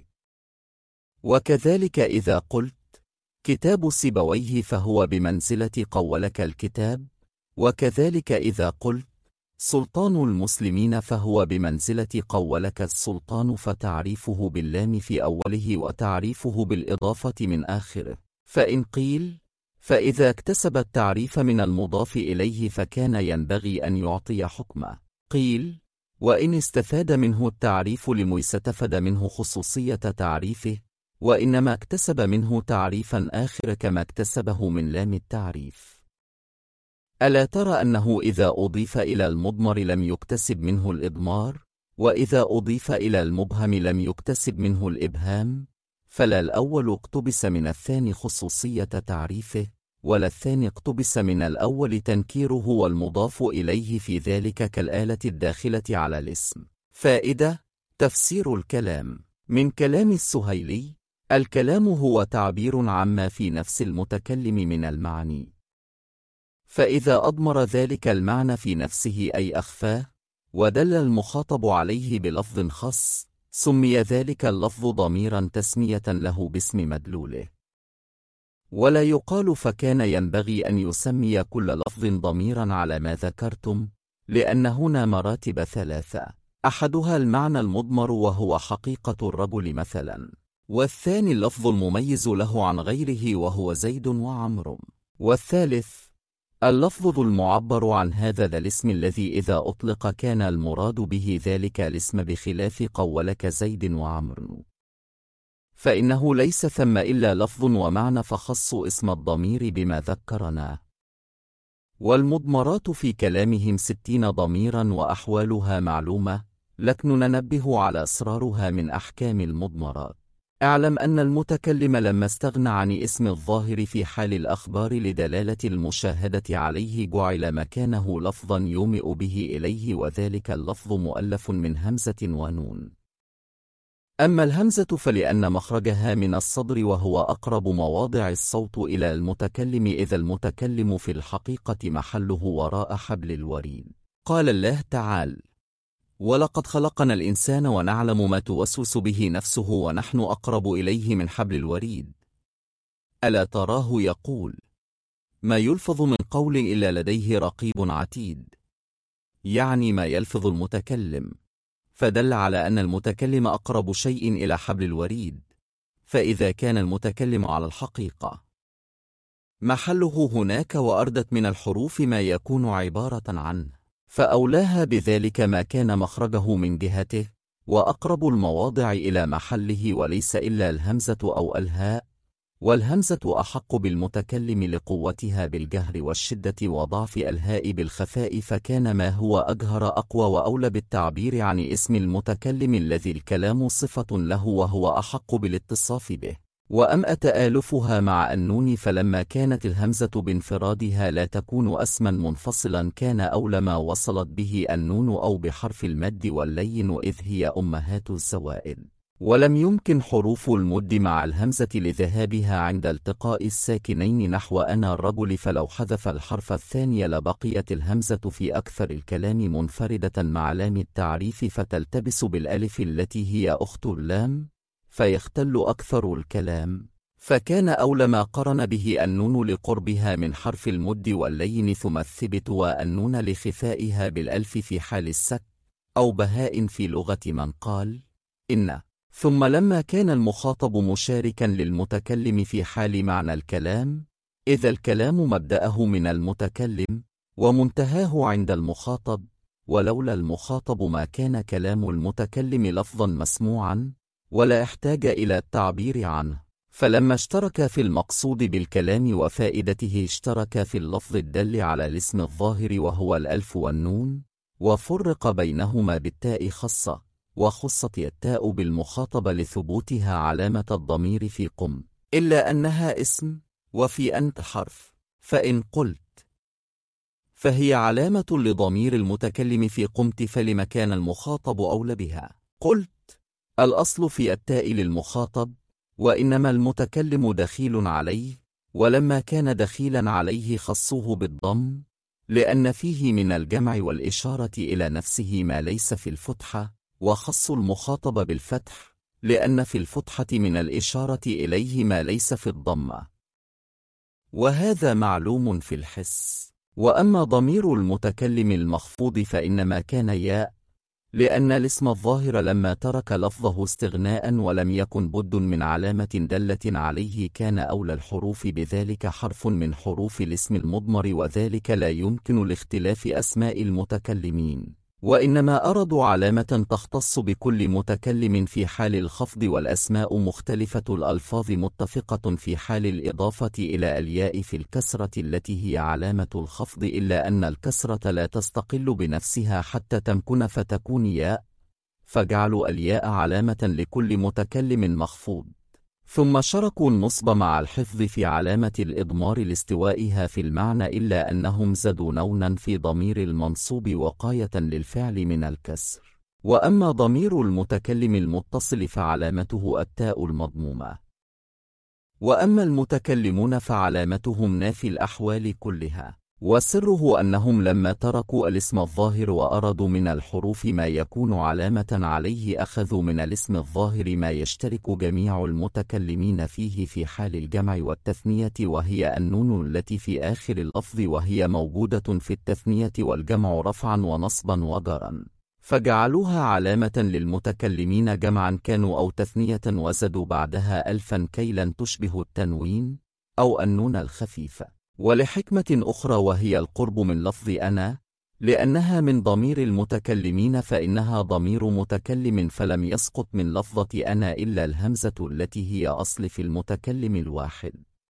وكذلك إذا قلت كتاب سيبويه فهو بمنزلة قولك الكتاب، وكذلك إذا قلت سلطان المسلمين فهو بمنزلة قولك السلطان، فتعريفه باللام في أوله وتعريفه بالإضافة من آخره. فإن قيل: فإذا اكتسب التعريف من المضاف إليه فكان ينبغي أن يعطي حكمه، قيل: وإن استفاد منه التعريف لم يستفد منه خصوصية تعريفه، وإنما اكتسب منه تعريفا آخر كما اكتسبه من لام التعريف. ألا ترى أنه إذا أضيف إلى المضمر لم يكتسب منه الإضمار، وإذا أضيف إلى المبهم لم يكتسب منه الإبهام، فلا الأول اقتبس من الثاني خصوصية تعريفه، ولا الثاني اقتبس من الأول تنكيره، والمضاف إليه في ذلك كالآلة الداخلة على الاسم. فائدة: تفسير الكلام. من كلام السهيلي: الكلام هو تعبير عما في نفس المتكلم من المعاني، فإذا أضمر ذلك المعنى في نفسه أي أخفاه، ودل المخاطب عليه بلفظ خاص، سمي ذلك اللفظ ضميرا تسمية له باسم مدلوله. ولا يقال فكان ينبغي أن يسمي كل لفظ ضميرا على ما ذكرتم، لأن هنا مراتب ثلاثة: أحدها المعنى المضمر وهو حقيقة الرجل مثلا، والثاني اللفظ المميز له عن غيره وهو زيد وعمر، والثالث اللفظ المعبر عن هذا الاسم الذي إذا أطلق كان المراد به ذلك الاسم، بخلاف قولك زيد وعمر، فإنه ليس ثم إلا لفظ ومعنى، فخصوا اسم الضمير بما ذكرنا. والمضمرات في كلامهم 60 ضميرا وأحوالها معلومة، لكن ننبه على أسرارها من أحكام المضمرات. اعلم أن المتكلم لما استغنى عن اسم الظاهر في حال الأخبار لدلالة المشاهدة عليه جعل مكانه لفظا يومئ به إليه، وذلك اللفظ مؤلف من همزة ونون. أما الهمزة فلأن مخرجها من الصدر وهو أقرب مواضع الصوت إلى المتكلم، إذا المتكلم في الحقيقة محله وراء حبل الوريد. قال الله تعالى: ولقد خلقنا الإنسان ونعلم ما توسوس به نفسه ونحن أقرب إليه من حبل الوريد. ألا تراه يقول: ما يلفظ من قول إلا لديه رقيب عتيد، يعني ما يلفظ المتكلم، فدل على أن المتكلم أقرب شيء إلى حبل الوريد. فإذا كان المتكلم على الحقيقة محله هناك وأردت من الحروف ما يكون عبارة عنه، فأولاها بذلك ما كان مخرجه من جهته، وأقرب المواضع إلى محله وليس إلا الهمزة أو الهاء، والهمزة أحق بالمتكلم لقوتها بالجهر والشدة وضعف الهاء بالخفاء، فكان ما هو أجهر أقوى وأولى بالتعبير عن اسم المتكلم الذي الكلام صفة له، وهو أحق بالاتصاف به. وأما تآلفها مع النون، فلما كانت الهمزة بانفرادها لا تكون اسما منفصلا، كان أولى ما وصلت به النون أو بحرف المد واللين، إذ هي أمهات الزوائد، ولم يمكن حروف المد مع الهمزة لذهابها عند التقاء الساكنين، نحو أنا الرجل، فلو حذف الحرف الثاني لبقيت الهمزة في أكثر الكلام منفردة مع لام التعريف، فتلتبس بالألف التي هي أخت اللام، فيختل أكثر الكلام. فكان أولى ما قرن به النون لقربها من حرف المد واللين ثم الثبت والنون لخفائها بالألف في حال السك أو بهاء في لغة من قال إن. ثم لما كان المخاطب مشاركا للمتكلم في حال معنى الكلام، إذ الكلام مبدأه من المتكلم ومنتهاه عند المخاطب، ولولا المخاطب ما كان كلام المتكلم لفظا مسموعا ولا احتاج إلى التعبير عنه، فلما اشترك في المقصود بالكلام وفائدته اشترك في اللفظ الدل على الاسم الظاهر وهو الألف والنون، وفرق بينهما بالتاء خصة، وخصت التاء بالمخاطبة لثبوتها علامة الضمير في قم، إلا أنها اسم، وفي أنت حرف، فإن قلت فهي علامة لضمير المتكلم في قمت فلما كان المخاطب أولى بها؟ قلت الأصل في التاء للمخاطب، وإنما المتكلم دخيل عليه، ولما كان دخيلا عليه خصوه بالضم، لأن فيه من الجمع والإشارة إلى نفسه ما ليس في الفتحة، وخص المخاطب بالفتح لأن في الفتحة من الإشارة إليه ما ليس في الضمة، وهذا معلوم في الحس. وأما ضمير المتكلم المخفوض فإنما كان ياء، لأن الاسم الظاهر لما ترك لفظه استغناء ولم يكن بد من علامة دالة عليه كان أولى الحروف بذلك حرف من حروف الاسم المضمر، وذلك لا يمكن لاختلاف أسماء المتكلمين، وإنما أرادوا علامة تختص بكل متكلم في حال الخفض، والأسماء مختلفة الألفاظ متفقة في حال الإضافة إلى الياء في الكسرة التي هي علامة الخفض، إلا أن الكسرة لا تستقل بنفسها حتى تمكن فتكون ياء، فجعلوا الياء علامة لكل متكلم مخفوض، ثم شركوا النصب مع الحفظ في علامة الإضمار لاستوائها في المعنى، إلا أنهم زادوا نونا في ضمير المنصوب وقاية للفعل من الكسر. وأما ضمير المتكلم المتصل فعلامته التاء المضمومة. وأما المتكلمون فعلامتهم نافي الأحوال كلها، وسره أنهم لما تركوا الاسم الظاهر وأرادوا من الحروف ما يكون علامة عليه أخذوا من الاسم الظاهر ما يشترك جميع المتكلمين فيه في حال الجمع والتثنية، وهي النون التي في آخر اللفظ، وهي موجودة في التثنية والجمع رفعا ونصبا وجرا، فجعلوها علامة للمتكلمين جمعا كانوا أو تثنية، وزدوا بعدها ألفا كيلا تشبه التنوين أو النون الخفيفة، ولحكمة أخرى وهي القرب من لفظ أنا، لأنها من ضمير المتكلمين فإنها ضمير متكلم، فلم يسقط من لفظة أنا إلا الهمزة التي هي أصل في المتكلم الواحد.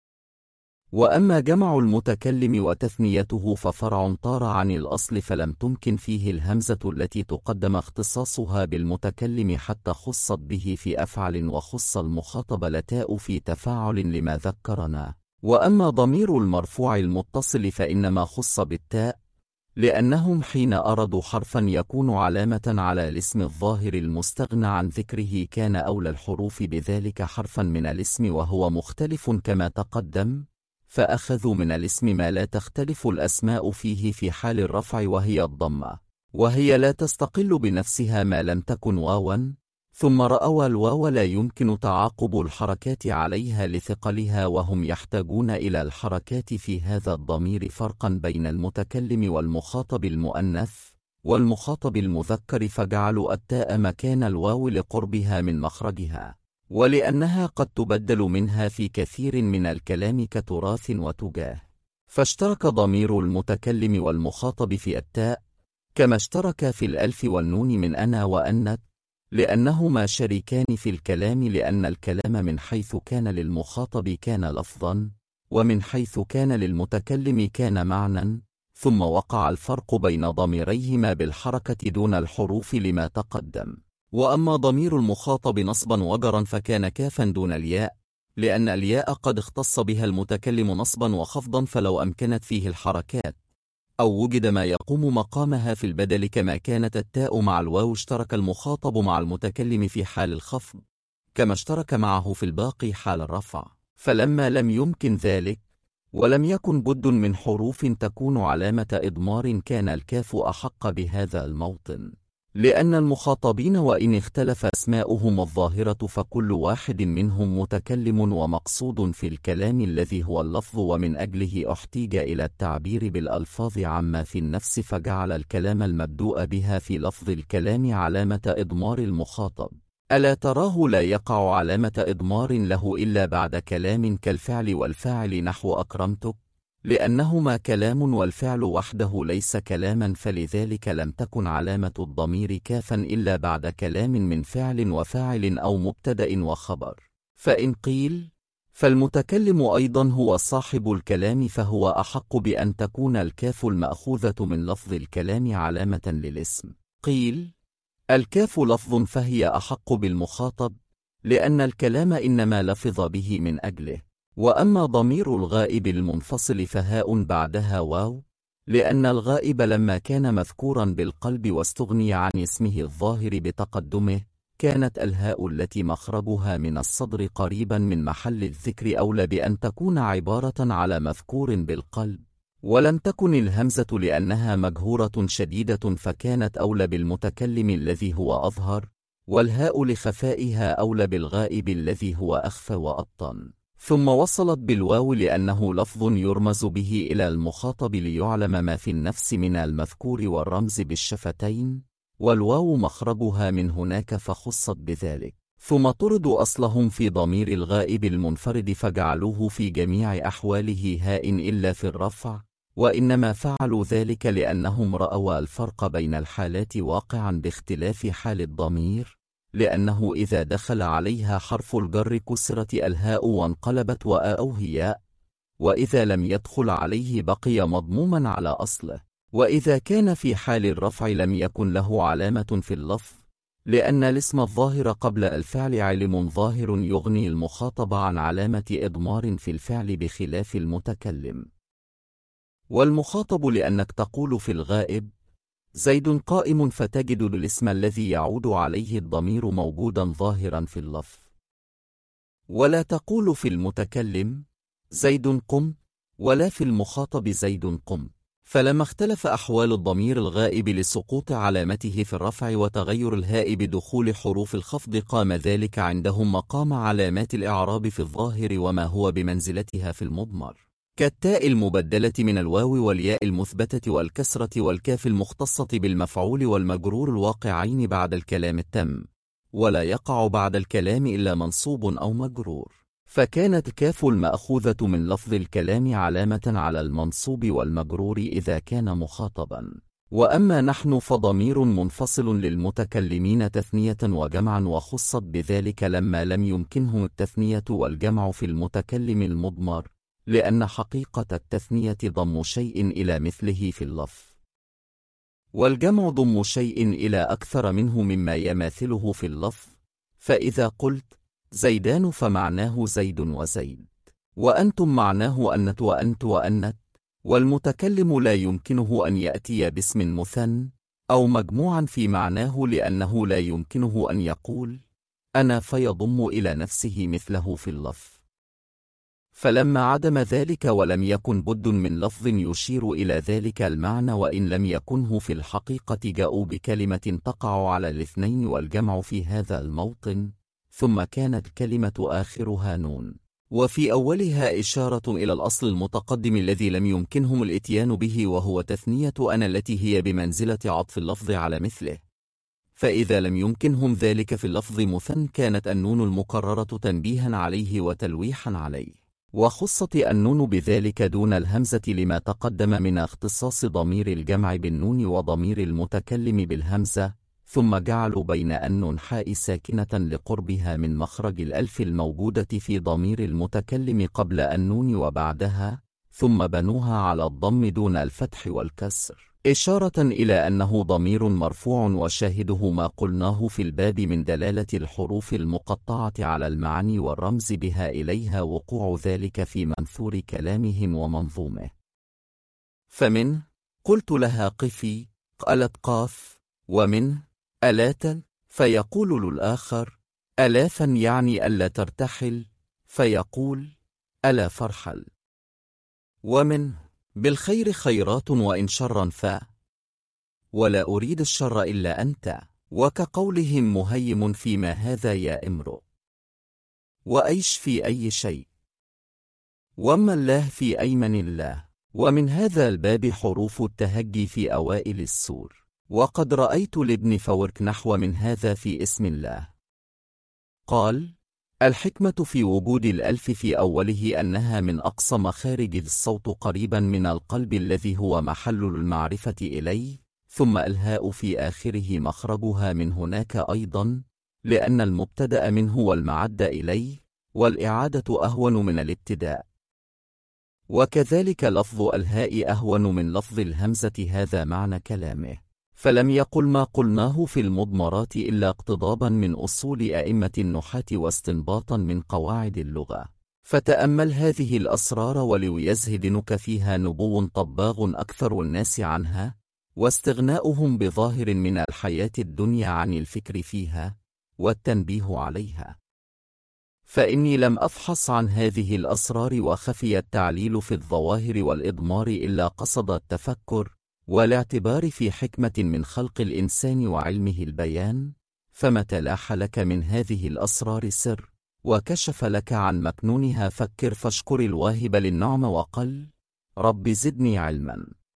وأما جمع المتكلم وتثنيته ففرع طار عن الأصل، فلم تمكن فيه الهمزة التي تقدم اختصاصها بالمتكلم حتى خصت به في أفعل، وخص المخاطب لتاء في تفاعل لما ذكرنا. وأما ضمير المرفوع المتصل فإنما خص بالتاء، لأنهم حين أرادوا حرفا يكون علامة على الاسم الظاهر المستغنى عن ذكره كان أولى الحروف بذلك حرفا من الاسم وهو مختلف كما تقدم، فأخذوا من الاسم ما لا تختلف الأسماء فيه في حال الرفع وهي الضمة، وهي لا تستقل بنفسها ما لم تكن واوا، ثم رأوا الواو لا يمكن تعاقب الحركات عليها لثقلها، وهم يحتاجون إلى الحركات في هذا الضمير فرقا بين المتكلم والمخاطب المؤنث والمخاطب المذكر، فجعلوا التاء مكان الواو لقربها من مخرجها، ولأنها قد تبدل منها في كثير من الكلام كتراث وتجاه، فاشترك ضمير المتكلم والمخاطب في التاء كما اشترك في الألف والنون من أنا وأنت، لأنهما شريكان في الكلام، لأن الكلام من حيث كان للمخاطب كان لفظا، ومن حيث كان للمتكلم كان معنى، ثم وقع الفرق بين ضميريهما بالحركة دون الحروف لما تقدم. وأما ضمير المخاطب نصبا وجرا فكان كافا دون الياء، لأن الياء قد اختص بها المتكلم نصبا وخفضا، فلو أمكنت فيه الحركات أو وجد ما يقوم مقامها في البدل كما كانت التاء مع الواو اشترك المخاطب مع المتكلم في حال الخفض كما اشترك معه في الباقي حال الرفع، فلما لم يمكن ذلك ولم يكن بد من حروف تكون علامة إضمار كان الكاف أحق بهذا الموطن، لأن المخاطبين وإن اختلف أسماؤهم الظاهرة فكل واحد منهم متكلم ومقصود في الكلام الذي هو اللفظ، ومن أجله احتيج إلى التعبير بالألفاظ عما في النفس، فجعل الكلام المبدوء بها في لفظ الكلام علامة إضمار المخاطب. ألا تراه لا يقع علامة إضمار له إلا بعد كلام كالفعل والفاعل، نحو أكرمتك، لأنهما كلام والفعل وحده ليس كلاما، فلذلك لم تكن علامة الضمير كافا إلا بعد كلام من فعل وفاعل أو مبتدأ وخبر. فإن قيل فالمتكلم أيضا هو صاحب الكلام، فهو أحق بأن تكون الكاف المأخوذة من لفظ الكلام علامة للاسم. قيل الكاف لفظ فهي أحق بالمخاطب، لأن الكلام إنما لفظ به من أجله. وأما ضمير الغائب المنفصل فهاء بعدها واو، لأن الغائب لما كان مذكورا بالقلب واستغني عن اسمه الظاهر بتقدمه، كانت الهاء التي مخرجها من الصدر قريبا من محل الذكر أولى بأن تكون عبارة على مذكور بالقلب، ولم تكن الهمزة لأنها مجهورة شديدة فكانت أولى بالمتكلم الذي هو أظهر، والهاء لخفائها أولى بالغائب الذي هو أخفى وأبطن. ثم وصلت بالواو لأنه لفظ يرمز به إلى المخاطب ليعلم ما في النفس من المذكور والرمز بالشفتين، والواو مخرجها من هناك فخصت بذلك. ثم طردوا أصلهم في ضمير الغائب المنفرد فجعلوه في جميع أحواله هاء إلا في الرفع، وإنما فعلوا ذلك لأنهم رأوا الفرق بين الحالات واقعا باختلاف حال الضمير، لأنه إذا دخل عليها حرف الجر كسرت الهاء وانقلبت وآوه ياء، وإذا لم يدخل عليه بقي مضموما على أصله، وإذا كان في حال الرفع لم يكن له علامة في اللفظ، لأن الاسم الظاهر قبل الفعل علم ظاهر يغني المخاطب عن علامة إضمار في الفعل بخلاف المتكلم. والمخاطب لأنك تقول في الغائب زيد قائم فتجد الاسم الذي يعود عليه الضمير موجودا ظاهرا في اللفظ، ولا تقول في المتكلم زيد قم، ولا في المخاطب زيد قم. فلما اختلف أحوال الضمير الغائب لسقوط علامته في الرفع وتغير الهاء بدخول حروف الخفض قام ذلك عندهم مقام علامات الإعراب في الظاهر وما هو بمنزلتها في المضمر، كالتاء المبدلة من الواو والياء المثبتة والكسرة والكاف المختصة بالمفعول والمجرور الواقعين بعد الكلام التام، ولا يقع بعد الكلام إلا منصوب أو مجرور، فكانت كاف المأخوذة من لفظ الكلام علامة على المنصوب والمجرور إذا كان مخاطبا. وأما نحن فضمير منفصل للمتكلمين تثنية وجمعا، وخصت بذلك لما لم يمكنهم التثنية والجمع في المتكلم المضمر، لأن حقيقة التثنية ضم شيء إلى مثله في اللفظ، والجمع ضم شيء إلى أكثر منه مما يماثله في اللفظ. فإذا قلت زيدان فمعناه زيد وزيد، وأنتم معناه أنت وأنت وأنت، والمتكلم لا يمكنه أن يأتي باسم مثنى أو مجموعا في معناه، لأنه لا يمكنه أن يقول أنا فيضم إلى نفسه مثله في اللفظ. فلما عدم ذلك ولم يكن بد من لفظ يشير إلى ذلك المعنى وإن لم يكنه في الحقيقة، جاءوا بكلمة تقع على الاثنين والجمع في هذا الموطن، ثم كانت كلمة آخرها نون وفي أولها إشارة إلى الأصل المتقدم الذي لم يمكنهم الإتيان به، وهو تثنية أنا التي هي بمنزلة عطف اللفظ على مثله. فإذا لم يمكنهم ذلك في اللفظ مثنى كانت النون المكررة تنبيها عليه وتلويحا عليه، وخصت النون بذلك دون الهمزة لما تقدم من اختصاص ضمير الجمع بالنون وضمير المتكلم بالهمزة، ثم جعلوا بين النون حاء ساكنة لقربها من مخرج الألف الموجودة في ضمير المتكلم قبل النون وبعدها، ثم بنوها على الضم دون الفتح والكسر، إشارة إلى أنه ضمير مرفوع، وشاهده ما قلناه في الباب من دلالة الحروف المقطعة على المعاني والرمز بها إليها وقوع ذلك في منثور كلامهم ومنظومه. فمن قلت لها قفي قالت قاف، ومن ألات فيقول للآخر ألافا يعني ألا ترتحل، فيقول ألا فرحل. ومن بالخير خيرات وإن شرا ولا أريد الشر إلا أنت، وكقولهم مهيم فيما هذا يا امرؤ، وأيش في أي شيء، وما الله في أيمن الله. ومن هذا الباب حروف التهجي في أوائل السور. وقد رأيت لابن فورك نحو من هذا في اسم الله. قال: الحكمة في وجود الألف في أوله أنها من أقصى مخارج الصوت قريبا من القلب الذي هو محل المعرفة إليه، ثم الهاء في آخره مخرجها من هناك أيضا، لأن المبتدأ منه والمعد إليه، والإعادة أهون من الابتداء. وكذلك لفظ الهاء أهون من لفظ الهمزة. هذا معنى كلامه. فلم يقل ما قلناه في المضمرات إلا اقتضابا من أصول أئمة النحاة واستنباطا من قواعد اللغة. فتأمل هذه الأسرار وليزهدنك فيها نبو طباغ أكثر الناس عنها، واستغناؤهم بظاهر من الحياة الدنيا عن الفكر فيها والتنبيه عليها. فإني لم أفحص عن هذه الأسرار وخفي التعليل في الظواهر والإضمار إلا قصد التفكر والاعتبار في حكمة من خلق الإنسان وعلمه البيان. فمتى لاح لك من هذه الأسرار سر وكشف لك عن مكنونها فكر فاشكر الواهب للنعم وقل: رب زدني علما.